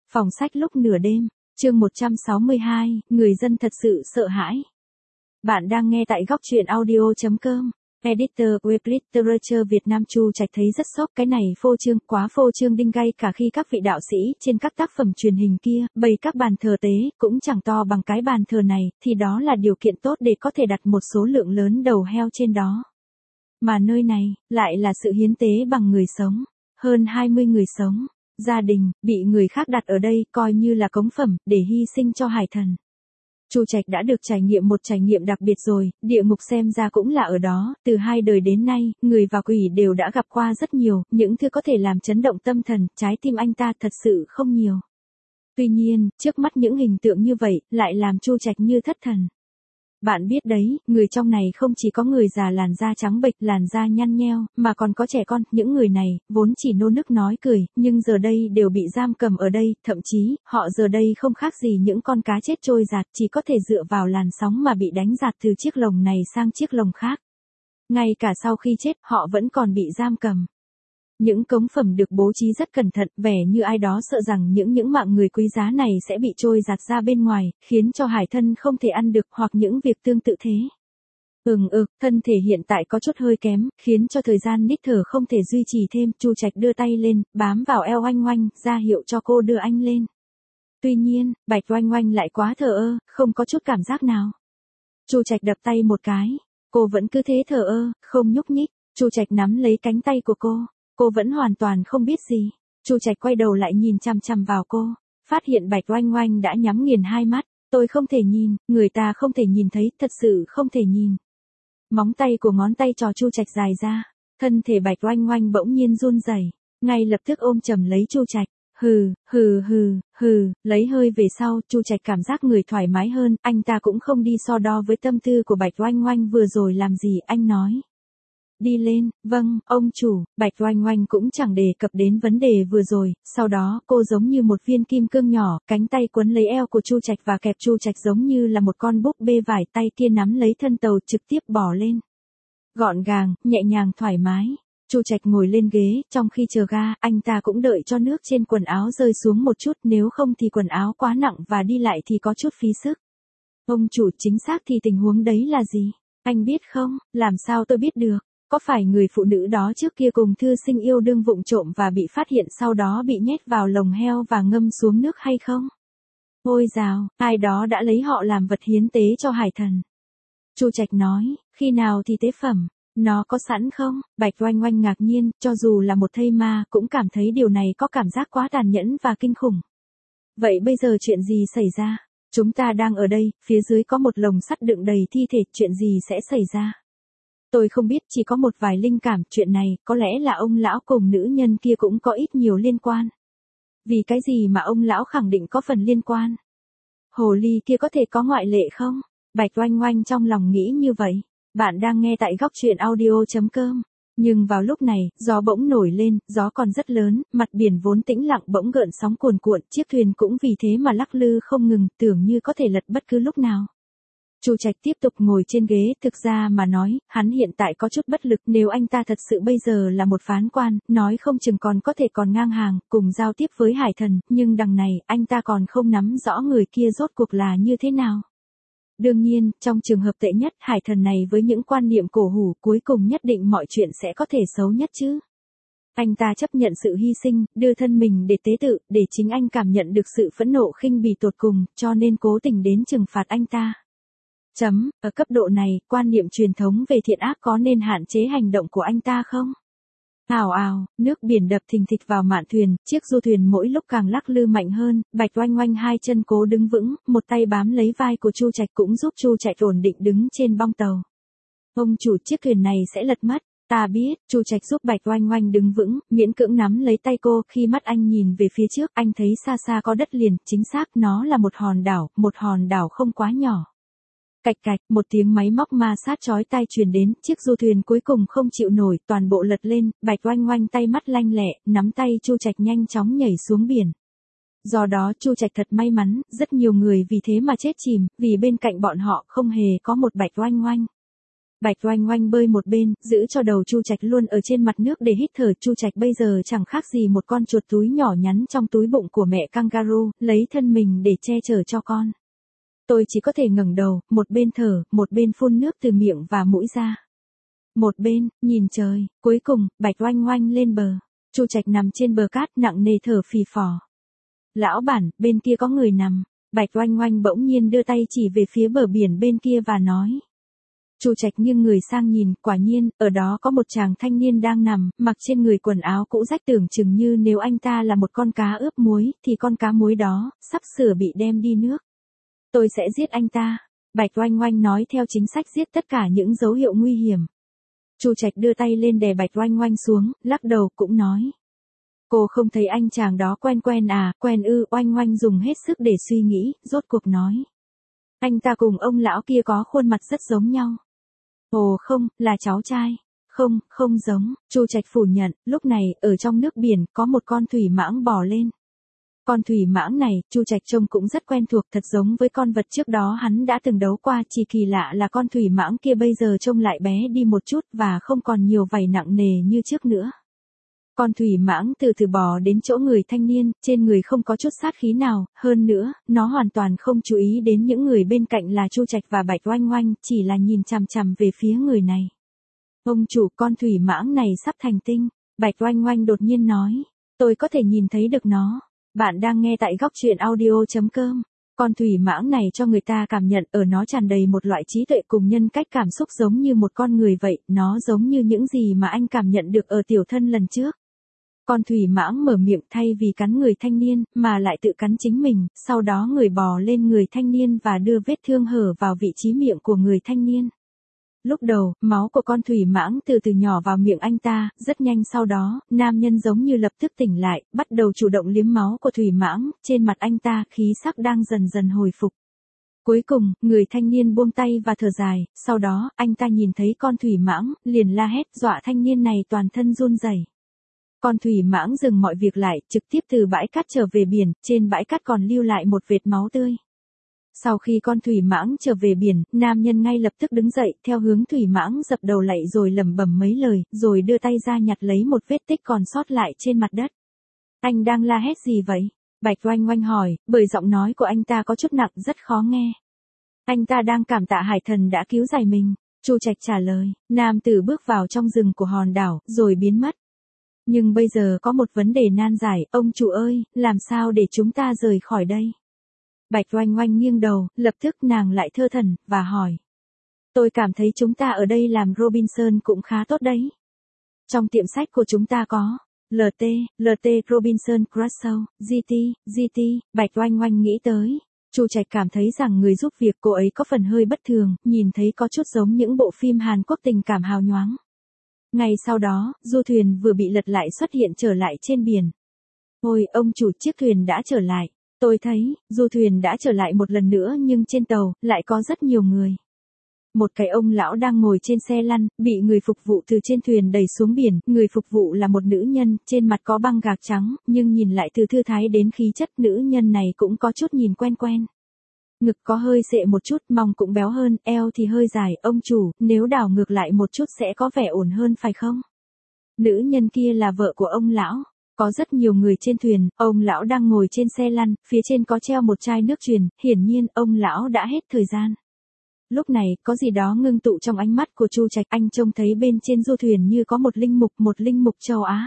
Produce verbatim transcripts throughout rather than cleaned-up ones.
Phòng sách lúc nửa đêm, chương một trăm sáu mươi hai, người dân thật sự sợ hãi. Bạn đang nghe tại góc truyện audio chấm com. Editor Web Literature Việt Nam. Chu Trạch thấy rất sốc, cái này phô trương, quá phô trương đinh gay, cả khi các vị đạo sĩ trên các tác phẩm truyền hình kia bày các bàn thờ tế cũng chẳng to bằng cái bàn thờ này, thì đó là điều kiện tốt để có thể đặt một số lượng lớn đầu heo trên đó. Mà nơi này lại là sự hiến tế bằng người sống, hơn hai mươi người sống, gia đình bị người khác đặt ở đây coi như là cống phẩm để hy sinh cho hải thần. Chu Trạch đã được trải nghiệm một trải nghiệm đặc biệt rồi, địa ngục xem ra cũng là ở đó, từ hai đời đến nay, người và quỷ đều đã gặp qua rất nhiều, những thứ có thể làm chấn động tâm thần, trái tim anh ta thật sự không nhiều. Tuy nhiên, trước mắt những hình tượng như vậy, lại làm Chu Trạch như thất thần. Bạn biết đấy, người trong này không chỉ có người già làn da trắng bệch, làn da nhăn nheo, mà còn có trẻ con, những người này, vốn chỉ nô nức nói cười, nhưng giờ đây đều bị giam cầm ở đây, thậm chí, họ giờ đây không khác gì những con cá chết trôi giạt, chỉ có thể dựa vào làn sóng mà bị đánh giạt từ chiếc lồng này sang chiếc lồng khác. Ngay cả sau khi chết, họ vẫn còn bị giam cầm. Những cống phẩm được bố trí rất cẩn thận, vẻ như ai đó sợ rằng những những mạng người quý giá này sẽ bị trôi giạt ra bên ngoài, khiến cho hải thân không thể ăn được, hoặc những việc tương tự thế. Ừm ực, thân thể hiện tại có chút hơi kém, khiến cho thời gian nít thở không thể duy trì thêm. Chu Trạch đưa tay lên, bám vào eo Oanh Oanh, ra hiệu cho cô đưa anh lên. Tuy nhiên, Bạch Oanh Oanh lại quá thờ ơ, không có chút cảm giác nào. Chu Trạch đập tay một cái, cô vẫn cứ thế thờ ơ, không nhúc nhích. Chu Trạch nắm lấy cánh tay của cô. Cô vẫn hoàn toàn không biết gì. Chu Trạch quay đầu lại nhìn chằm chằm vào cô, phát hiện Bạch Oanh Oanh đã nhắm nghiền hai mắt. Tôi không thể nhìn, người ta không thể nhìn thấy, thật sự không thể nhìn. Móng tay của ngón tay trò Chu Trạch dài ra, thân thể Bạch Oanh Oanh bỗng nhiên run rẩy, ngay lập tức ôm chầm lấy Chu Trạch. Hừ, hừ hừ, hừ, lấy hơi về sau, Chu Trạch cảm giác người thoải mái hơn, anh ta cũng không đi so đo với tâm tư của Bạch Oanh Oanh vừa rồi làm gì, anh nói. Đi lên, vâng, ông chủ. Bạch Oanh Oanh cũng chẳng đề cập đến vấn đề vừa rồi, sau đó cô giống như một viên kim cương nhỏ, cánh tay quấn lấy eo của Chu Trạch và kẹp Chu Trạch giống như là một con búp bê vải, tay kia nắm lấy thân tàu trực tiếp bỏ lên. Gọn gàng, nhẹ nhàng thoải mái. Chu Trạch ngồi lên ghế, trong khi chờ ga, anh ta cũng đợi cho nước trên quần áo rơi xuống một chút, nếu không thì quần áo quá nặng và đi lại thì có chút phí sức. Ông chủ, chính xác thì tình huống đấy là gì? Anh biết không? Làm sao tôi biết được? Có phải người phụ nữ đó trước kia cùng thư sinh yêu đương vụng trộm và bị phát hiện sau đó bị nhét vào lồng heo và ngâm xuống nước hay không? Ôi dào, ai đó đã lấy họ làm vật hiến tế cho hải thần. Chu Trạch nói, khi nào thì tế phẩm? Nó có sẵn không? Bạch Oanh Oanh ngạc nhiên, cho dù là một thây ma cũng cảm thấy điều này có cảm giác quá tàn nhẫn và kinh khủng. Vậy bây giờ chuyện gì xảy ra? Chúng ta đang ở đây, phía dưới có một lồng sắt đựng đầy thi thể, chuyện gì sẽ xảy ra? Tôi không biết, chỉ có một vài linh cảm, chuyện này, có lẽ là ông lão cùng nữ nhân kia cũng có ít nhiều liên quan. Vì cái gì mà ông lão khẳng định có phần liên quan? Hồ ly kia có thể có ngoại lệ không? Bạch Oanh Oanh trong lòng nghĩ như vậy. Bạn đang nghe tại góc truyện audio chấm com. Nhưng vào lúc này, gió bỗng nổi lên, gió còn rất lớn, mặt biển vốn tĩnh lặng bỗng gợn sóng cuồn cuộn, chiếc thuyền cũng vì thế mà lắc lư không ngừng, tưởng như có thể lật bất cứ lúc nào. Chu Trạch tiếp tục ngồi trên ghế, thực ra mà nói, hắn hiện tại có chút bất lực, nếu anh ta thật sự bây giờ là một phán quan, nói không chừng còn có thể còn ngang hàng, cùng giao tiếp với hải thần, nhưng đằng này, anh ta còn không nắm rõ người kia rốt cuộc là như thế nào. Đương nhiên, trong trường hợp tệ nhất, hải thần này với những quan niệm cổ hủ, cuối cùng nhất định mọi chuyện sẽ có thể xấu nhất chứ. Anh ta chấp nhận sự hy sinh, đưa thân mình để tế tự, để chính anh cảm nhận được sự phẫn nộ khinh bỉ tột cùng, cho nên cố tình đến trừng phạt anh ta. Chấm, ở cấp độ này, quan niệm truyền thống về thiện ác có nên hạn chế hành động của anh ta không? Ào ào, nước biển đập thình thịch vào mạn thuyền, chiếc du thuyền mỗi lúc càng lắc lư mạnh hơn, Bạch Oanh Oanh hai chân cố đứng vững, một tay bám lấy vai của Chu Trạch cũng giúp Chu Trạch ổn định đứng trên bong tàu. Ông chủ, chiếc thuyền này sẽ lật mất. Ta biết. Chu Trạch giúp Bạch Oanh Oanh đứng vững, miễn cưỡng nắm lấy tay cô, khi mắt anh nhìn về phía trước, anh thấy xa xa có đất liền, chính xác nó là một hòn đảo, một hòn đảo không quá nhỏ. Cạch cạch, một tiếng máy móc ma sát chói tai truyền đến, chiếc du thuyền cuối cùng không chịu nổi, toàn bộ lật lên, Bạch Oanh Oanh tay mắt lanh lẹ, nắm tay Chu Trạch nhanh chóng nhảy xuống biển. Do đó Chu Trạch thật may mắn, rất nhiều người vì thế mà chết chìm, vì bên cạnh bọn họ không hề có một Bạch Oanh Oanh. Bạch Oanh Oanh bơi một bên, giữ cho đầu Chu Trạch luôn ở trên mặt nước để hít thở. Chu Trạch bây giờ chẳng khác gì một con chuột túi nhỏ nhắn trong túi bụng của mẹ kangaroo, lấy thân mình để che chở cho con. Tôi chỉ có thể ngẩng đầu, một bên thở, một bên phun nước từ miệng và mũi ra. Một bên, nhìn trời, cuối cùng, Bạch Oanh Oanh lên bờ. Chu Trạch nằm trên bờ cát nặng nề thở phì phò. Lão bản, bên kia có người nằm. Bạch Oanh Oanh bỗng nhiên đưa tay chỉ về phía bờ biển bên kia và nói. Chu Trạch nghiêng người sang nhìn, quả nhiên, ở đó có một chàng thanh niên đang nằm, mặc trên người quần áo cũ rách, tưởng chừng như nếu anh ta là một con cá ướp muối, thì con cá muối đó, sắp sửa bị đem đi nước. Tôi sẽ giết anh ta. Bạch Oanh Oanh nói theo chính sách giết tất cả những dấu hiệu nguy hiểm. Chu Trạch đưa tay lên đè Bạch Oanh Oanh xuống, lắc đầu cũng nói. Cô không thấy anh chàng đó quen quen à, quen ư. Oanh Oanh dùng hết sức để suy nghĩ, rốt cuộc nói. Anh ta cùng ông lão kia có khuôn mặt rất giống nhau. Ồ không, là cháu trai. Không, không giống. Chu Trạch phủ nhận. Lúc này, ở trong nước biển, có một con thủy mãng bò lên. Con thủy mãng này, Chu Trạch trông cũng rất quen thuộc, thật giống với con vật trước đó hắn đã từng đấu qua, chỉ kỳ lạ là con thủy mãng kia bây giờ trông lại bé đi một chút và không còn nhiều vảy nặng nề như trước nữa. Con thủy mãng từ từ bò đến chỗ người thanh niên, trên người không có chút sát khí nào, hơn nữa, nó hoàn toàn không chú ý đến những người bên cạnh là Chu Trạch và Bạch Oanh Oanh, chỉ là nhìn chằm chằm về phía người này. Ông chủ, con thủy mãng này sắp thành tinh. Bạch Oanh Oanh đột nhiên nói. Tôi có thể nhìn thấy được nó. Bạn đang nghe tại góc truyện audio chấm com. Con thủy mãng này cho người ta cảm nhận ở nó tràn đầy một loại trí tuệ cùng nhân cách cảm xúc giống như một con người vậy, nó giống như những gì mà anh cảm nhận được ở tiểu thân lần trước. Con thủy mãng mở miệng thay vì cắn người thanh niên, mà lại tự cắn chính mình, sau đó người bò lên người thanh niên và đưa vết thương hở vào vị trí miệng của người thanh niên. Lúc đầu, máu của con thủy mãng từ từ nhỏ vào miệng anh ta, rất nhanh sau đó, nam nhân giống như lập tức tỉnh lại, bắt đầu chủ động liếm máu của thủy mãng, trên mặt anh ta khí sắc đang dần dần hồi phục. Cuối cùng, người thanh niên buông tay và thở dài, sau đó, anh ta nhìn thấy con thủy mãng, liền la hét dọa thanh niên này toàn thân run rẩy. Con thủy mãng dừng mọi việc lại, trực tiếp từ bãi cát trở về biển, trên bãi cát còn lưu lại một vệt máu tươi. Sau khi con thủy mãng trở về biển, nam nhân ngay lập tức đứng dậy, theo hướng thủy mãng dập đầu lạy rồi lẩm bẩm mấy lời, rồi đưa tay ra nhặt lấy một vết tích còn sót lại trên mặt đất. Anh đang la hét gì vậy? Bạch Oanh Oanh hỏi, bởi giọng nói của anh ta có chút nặng rất khó nghe. Anh ta đang cảm tạ hải thần đã cứu giải mình. Chu Trạch trả lời, nam tử bước vào trong rừng của hòn đảo, rồi biến mất. Nhưng bây giờ có một vấn đề nan giải, ông chủ ơi, làm sao để chúng ta rời khỏi đây? Bạch Oanh Oanh nghiêng đầu, lập tức nàng lại thơ thẩn, và hỏi. Tôi cảm thấy chúng ta ở đây làm Robinson cũng khá tốt đấy. Trong tiệm sách của chúng ta có, lờ tê, lờ tê Robinson Crusoe, giê tê, giê tê, Bạch Oanh Oanh nghĩ tới. Chu Trạch cảm thấy rằng người giúp việc cô ấy có phần hơi bất thường, nhìn thấy có chút giống những bộ phim Hàn Quốc tình cảm hào nhoáng. Ngay sau đó, du thuyền vừa bị lật lại xuất hiện trở lại trên biển. Ôi, ông chủ, chiếc thuyền đã trở lại. Tôi thấy, du thuyền đã trở lại một lần nữa nhưng trên tàu, lại có rất nhiều người. Một cái ông lão đang ngồi trên xe lăn, bị người phục vụ từ trên thuyền đẩy xuống biển, người phục vụ là một nữ nhân, trên mặt có băng gạc trắng, nhưng nhìn lại từ thư thái đến khí chất nữ nhân này cũng có chút nhìn quen quen. Ngực có hơi xệ một chút, mông cũng béo hơn, eo thì hơi dài, ông chủ, nếu đảo ngược lại một chút sẽ có vẻ ổn hơn phải không? Nữ nhân kia là vợ của ông lão. Có rất nhiều người trên thuyền, ông lão đang ngồi trên xe lăn, phía trên có treo một chai nước truyền, hiển nhiên ông lão đã hết thời gian. Lúc này, có gì đó ngưng tụ trong ánh mắt của Chu Trạch, anh trông thấy bên trên du thuyền như có một linh mục, một linh mục châu Á.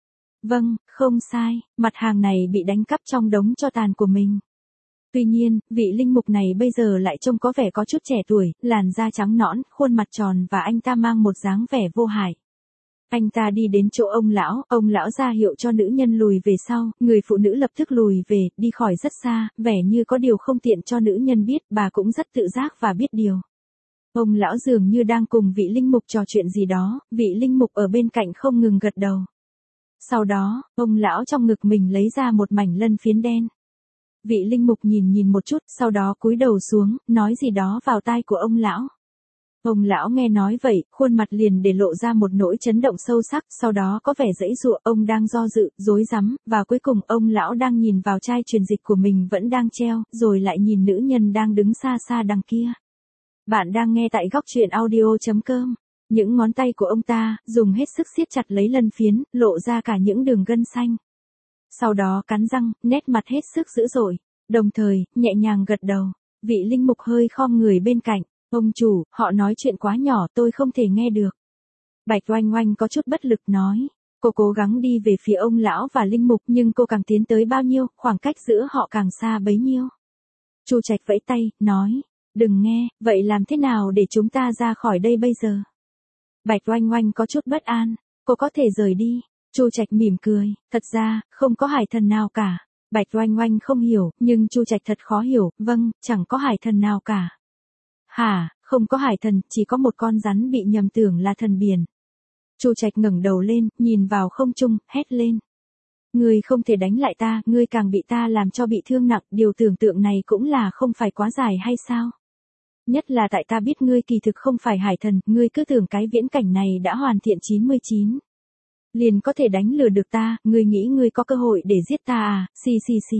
Vâng, không sai, mặt hàng này bị đánh cắp trong đống tro tàn của mình. Tuy nhiên, vị linh mục này bây giờ lại trông có vẻ có chút trẻ tuổi, làn da trắng nõn, khuôn mặt tròn và anh ta mang một dáng vẻ vô hại. Anh ta đi đến chỗ ông lão, ông lão ra hiệu cho nữ nhân lùi về sau, người phụ nữ lập tức lùi về, đi khỏi rất xa, vẻ như có điều không tiện cho nữ nhân biết, bà cũng rất tự giác và biết điều. Ông lão dường như đang cùng vị linh mục trò chuyện gì đó, vị linh mục ở bên cạnh không ngừng gật đầu. Sau đó, ông lão trong ngực mình lấy ra một mảnh lân phiến đen. Vị linh mục nhìn nhìn một chút, sau đó cúi đầu xuống, nói gì đó vào tai của ông lão. Ông lão nghe nói vậy, khuôn mặt liền để lộ ra một nỗi chấn động sâu sắc, sau đó có vẻ giãy giụa, ông đang do dự, rối rắm, và cuối cùng ông lão đang nhìn vào chai truyền dịch của mình vẫn đang treo, rồi lại nhìn nữ nhân đang đứng xa xa đằng kia. Bạn đang nghe tại góc truyện audio chấm com. Những ngón tay của ông ta, dùng hết sức siết chặt lấy lân phiến, lộ ra cả những đường gân xanh. Sau đó cắn răng, nét mặt hết sức dữ dội, đồng thời, nhẹ nhàng gật đầu. Vị linh mục hơi khom người bên cạnh. Ông chủ, họ nói chuyện quá nhỏ tôi không thể nghe được. Bạch Oanh Oanh có chút bất lực nói. Cô cố gắng đi về phía ông lão và linh mục nhưng cô càng tiến tới bao nhiêu, khoảng cách giữa họ càng xa bấy nhiêu. Chu Trạch vẫy tay, nói. Đừng nghe, vậy làm thế nào để chúng ta ra khỏi đây bây giờ? Bạch Oanh Oanh có chút bất an. Cô có thể rời đi. Chu Trạch mỉm cười. Thật ra, không có hải thần nào cả. Bạch Oanh Oanh không hiểu, nhưng Chu Trạch thật khó hiểu. Vâng, chẳng có hải thần nào cả. Hả, không có hải thần, chỉ có một con rắn bị nhầm tưởng là thần biển. Chu Trạch ngẩng đầu lên, nhìn vào không trung, hét lên. Ngươi không thể đánh lại ta, ngươi càng bị ta làm cho bị thương nặng, điều tưởng tượng này cũng là không phải quá dài hay sao? Nhất là tại ta biết ngươi kỳ thực không phải hải thần, ngươi cứ tưởng cái viễn cảnh này đã hoàn thiện chín mươi chín. Liền có thể đánh lừa được ta, ngươi nghĩ ngươi có cơ hội để giết ta à, xì xì xì.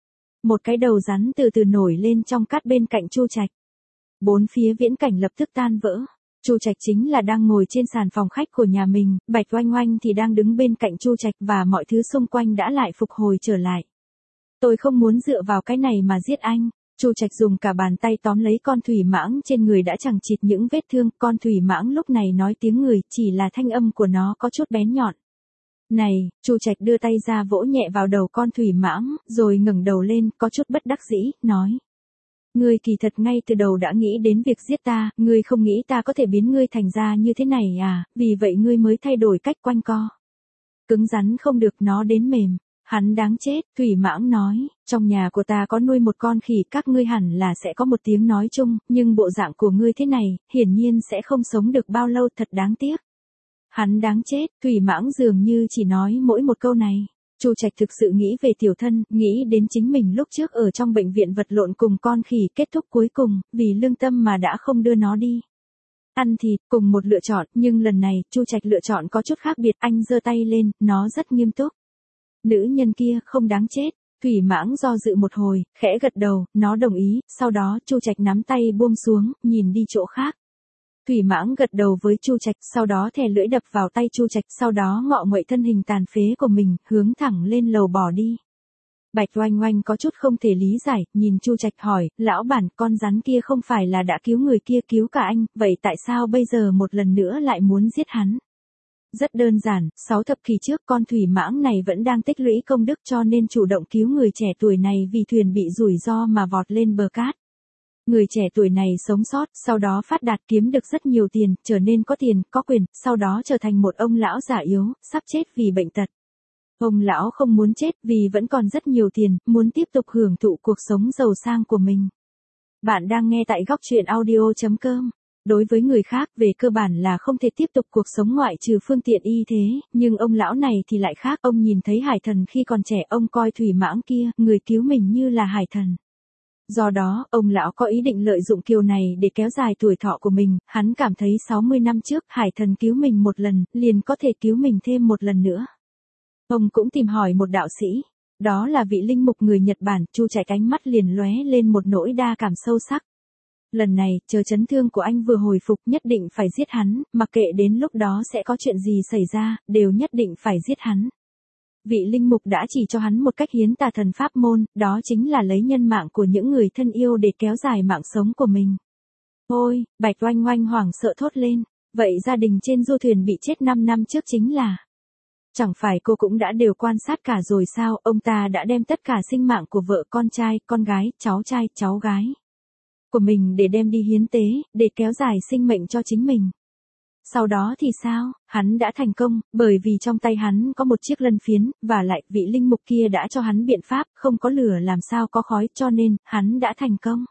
Một cái đầu rắn từ từ nổi lên trong cát bên cạnh Chu Trạch. Bốn phía viễn cảnh lập tức tan vỡ. Chu Trạch chính là đang ngồi trên sàn phòng khách của nhà mình, Bạch Oanh Oanh thì đang đứng bên cạnh Chu Trạch và mọi thứ xung quanh đã lại phục hồi trở lại. Tôi không muốn dựa vào cái này mà giết anh. Chu Trạch dùng cả bàn tay tóm lấy con thủy mãng trên người đã chẳng chịt những vết thương, con thủy mãng lúc này nói tiếng người, chỉ là thanh âm của nó có chút bén nhọn. Này, Chu Trạch đưa tay ra vỗ nhẹ vào đầu con thủy mãng, rồi ngẩng đầu lên, có chút bất đắc dĩ, nói. Ngươi kỳ thật ngay từ đầu đã nghĩ đến việc giết ta, ngươi không nghĩ ta có thể biến ngươi thành ra như thế này à, vì vậy ngươi mới thay đổi cách quanh co. Cứng rắn không được nó đến mềm. Hắn đáng chết, thủy mãng nói, trong nhà của ta có nuôi một con khỉ, các ngươi hẳn là sẽ có một tiếng nói chung, nhưng bộ dạng của ngươi thế này, hiển nhiên sẽ không sống được bao lâu, thật đáng tiếc. Hắn đáng chết, thủy mãng dường như chỉ nói mỗi một câu này. Chu Trạch thực sự nghĩ về tiểu thân, nghĩ đến chính mình lúc trước ở trong bệnh viện vật lộn cùng con khỉ, kết thúc cuối cùng, vì lương tâm mà đã không đưa nó đi. Ăn thịt, cùng một lựa chọn, nhưng lần này, Chu Trạch lựa chọn có chút khác biệt, anh giơ tay lên, nó rất nghiêm túc. Nữ nhân kia không đáng chết. Thủy mãng do dự một hồi, khẽ gật đầu, nó đồng ý, sau đó Chu Trạch nắm tay buông xuống, nhìn đi chỗ khác. Thủy mãng gật đầu với Chu Trạch, sau đó thè lưỡi đập vào tay Chu Trạch, sau đó ngọ nguậy thân hình tàn phế của mình, hướng thẳng lên lầu bỏ đi. Bạch Oanh Oanh có chút không thể lý giải, nhìn Chu Trạch hỏi, lão bản, con rắn kia không phải là đã cứu người kia cứu cả anh, vậy tại sao bây giờ một lần nữa lại muốn giết hắn? Rất đơn giản, sáu thập kỷ trước con thủy mãng này vẫn đang tích lũy công đức cho nên chủ động cứu người trẻ tuổi này vì thuyền bị rủi ro mà vọt lên bờ cát. Người trẻ tuổi này sống sót, sau đó phát đạt kiếm được rất nhiều tiền, trở nên có tiền, có quyền, sau đó trở thành một ông lão già yếu, sắp chết vì bệnh tật. Ông lão không muốn chết vì vẫn còn rất nhiều tiền, muốn tiếp tục hưởng thụ cuộc sống giàu sang của mình. Bạn đang nghe tại góc truyện audio chấm com. Đối với người khác, về cơ bản là không thể tiếp tục cuộc sống ngoại trừ phương tiện y thế, nhưng ông lão này thì lại khác, ông nhìn thấy hải thần khi còn trẻ, ông coi thủy mãng kia, người cứu mình như là hải thần. Do đó, ông lão có ý định lợi dụng kiều này để kéo dài tuổi thọ của mình, hắn cảm thấy sáu mươi năm trước, hải thần cứu mình một lần, liền có thể cứu mình thêm một lần nữa. Ông cũng tìm hỏi một đạo sĩ, đó là vị linh mục người Nhật Bản, Chu Trạch ánh mắt liền lóe lên một nỗi đa cảm sâu sắc. Lần này, chờ chấn thương của anh vừa hồi phục, nhất định phải giết hắn, mặc kệ đến lúc đó sẽ có chuyện gì xảy ra, đều nhất định phải giết hắn. Vị linh mục đã chỉ cho hắn một cách hiến tà thần pháp môn, đó chính là lấy nhân mạng của những người thân yêu để kéo dài mạng sống của mình. Ôi, Bạch Oanh Oanh hoảng sợ thốt lên, vậy gia đình trên du thuyền bị chết năm năm trước chính là... Chẳng phải cô cũng đã đều quan sát cả rồi sao, ông ta đã đem tất cả sinh mạng của vợ, con trai, con gái, cháu trai, cháu gái của mình để đem đi hiến tế, để kéo dài sinh mệnh cho chính mình. Sau đó thì sao, hắn đã thành công, bởi vì trong tay hắn có một chiếc lân phiến, và lại vị linh mục kia đã cho hắn biện pháp, không có lửa làm sao có khói, cho nên, hắn đã thành công.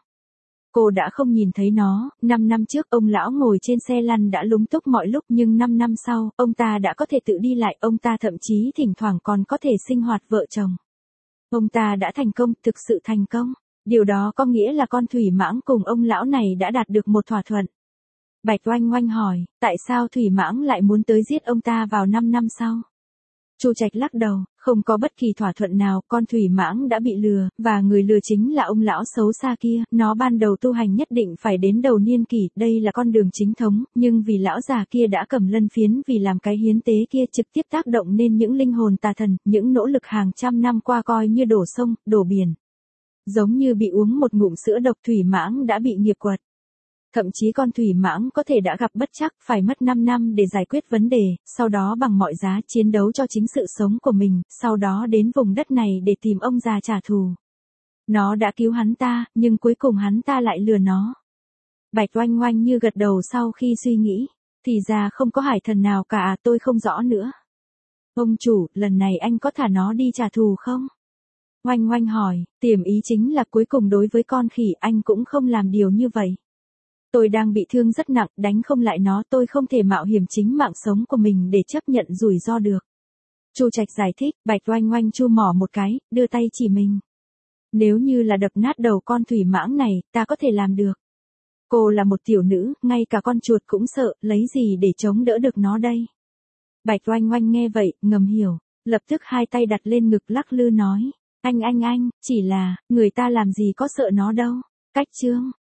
Cô đã không nhìn thấy nó, năm năm trước ông lão ngồi trên xe lăn đã lúng túc mọi lúc nhưng năm năm sau, ông ta đã có thể tự đi lại, ông ta thậm chí thỉnh thoảng còn có thể sinh hoạt vợ chồng. Ông ta đã thành công, thực sự thành công. Điều đó có nghĩa là con thủy mãng cùng ông lão này đã đạt được một thỏa thuận. Bạch Oanh Oanh hỏi, tại sao thủy mãng lại muốn tới giết ông ta vào năm năm sau? Chu Trạch lắc đầu, không có bất kỳ thỏa thuận nào, con thủy mãng đã bị lừa, và người lừa chính là ông lão xấu xa kia, nó ban đầu tu hành nhất định phải đến đầu niên kỷ, đây là con đường chính thống, nhưng vì lão già kia đã cầm lân phiến vì làm cái hiến tế kia trực tiếp tác động nên những linh hồn tà thần, những nỗ lực hàng trăm năm qua coi như đổ sông, đổ biển. Giống như bị uống một ngụm sữa độc, thủy mãng đã bị nghiệp quật. Thậm chí con thủy mãng có thể đã gặp bất trắc, phải mất năm năm để giải quyết vấn đề, sau đó bằng mọi giá chiến đấu cho chính sự sống của mình, sau đó đến vùng đất này để tìm ông già trả thù. Nó đã cứu hắn ta, nhưng cuối cùng hắn ta lại lừa nó. Bạch Oanh Oanh như gật đầu sau khi suy nghĩ, thì ra không có hải thần nào cả, tôi không rõ nữa. Ông chủ, lần này anh có thả nó đi trả thù không? Oanh Oanh hỏi, tiềm ý chính là cuối cùng đối với con khỉ anh cũng không làm điều như vậy. Tôi đang bị thương rất nặng, đánh không lại nó, tôi không thể mạo hiểm chính mạng sống của mình để chấp nhận rủi ro được. Chu Trạch giải thích, Bạch Oanh Oanh chu mỏ một cái, đưa tay chỉ mình. Nếu như là đập nát đầu con thủy mãng này, ta có thể làm được. Cô là một tiểu nữ, ngay cả con chuột cũng sợ, lấy gì để chống đỡ được nó đây? Bạch Oanh Oanh nghe vậy, ngầm hiểu, lập tức hai tay đặt lên ngực lắc lư nói, anh anh anh, chỉ là, người ta làm gì có sợ nó đâu. Cách chương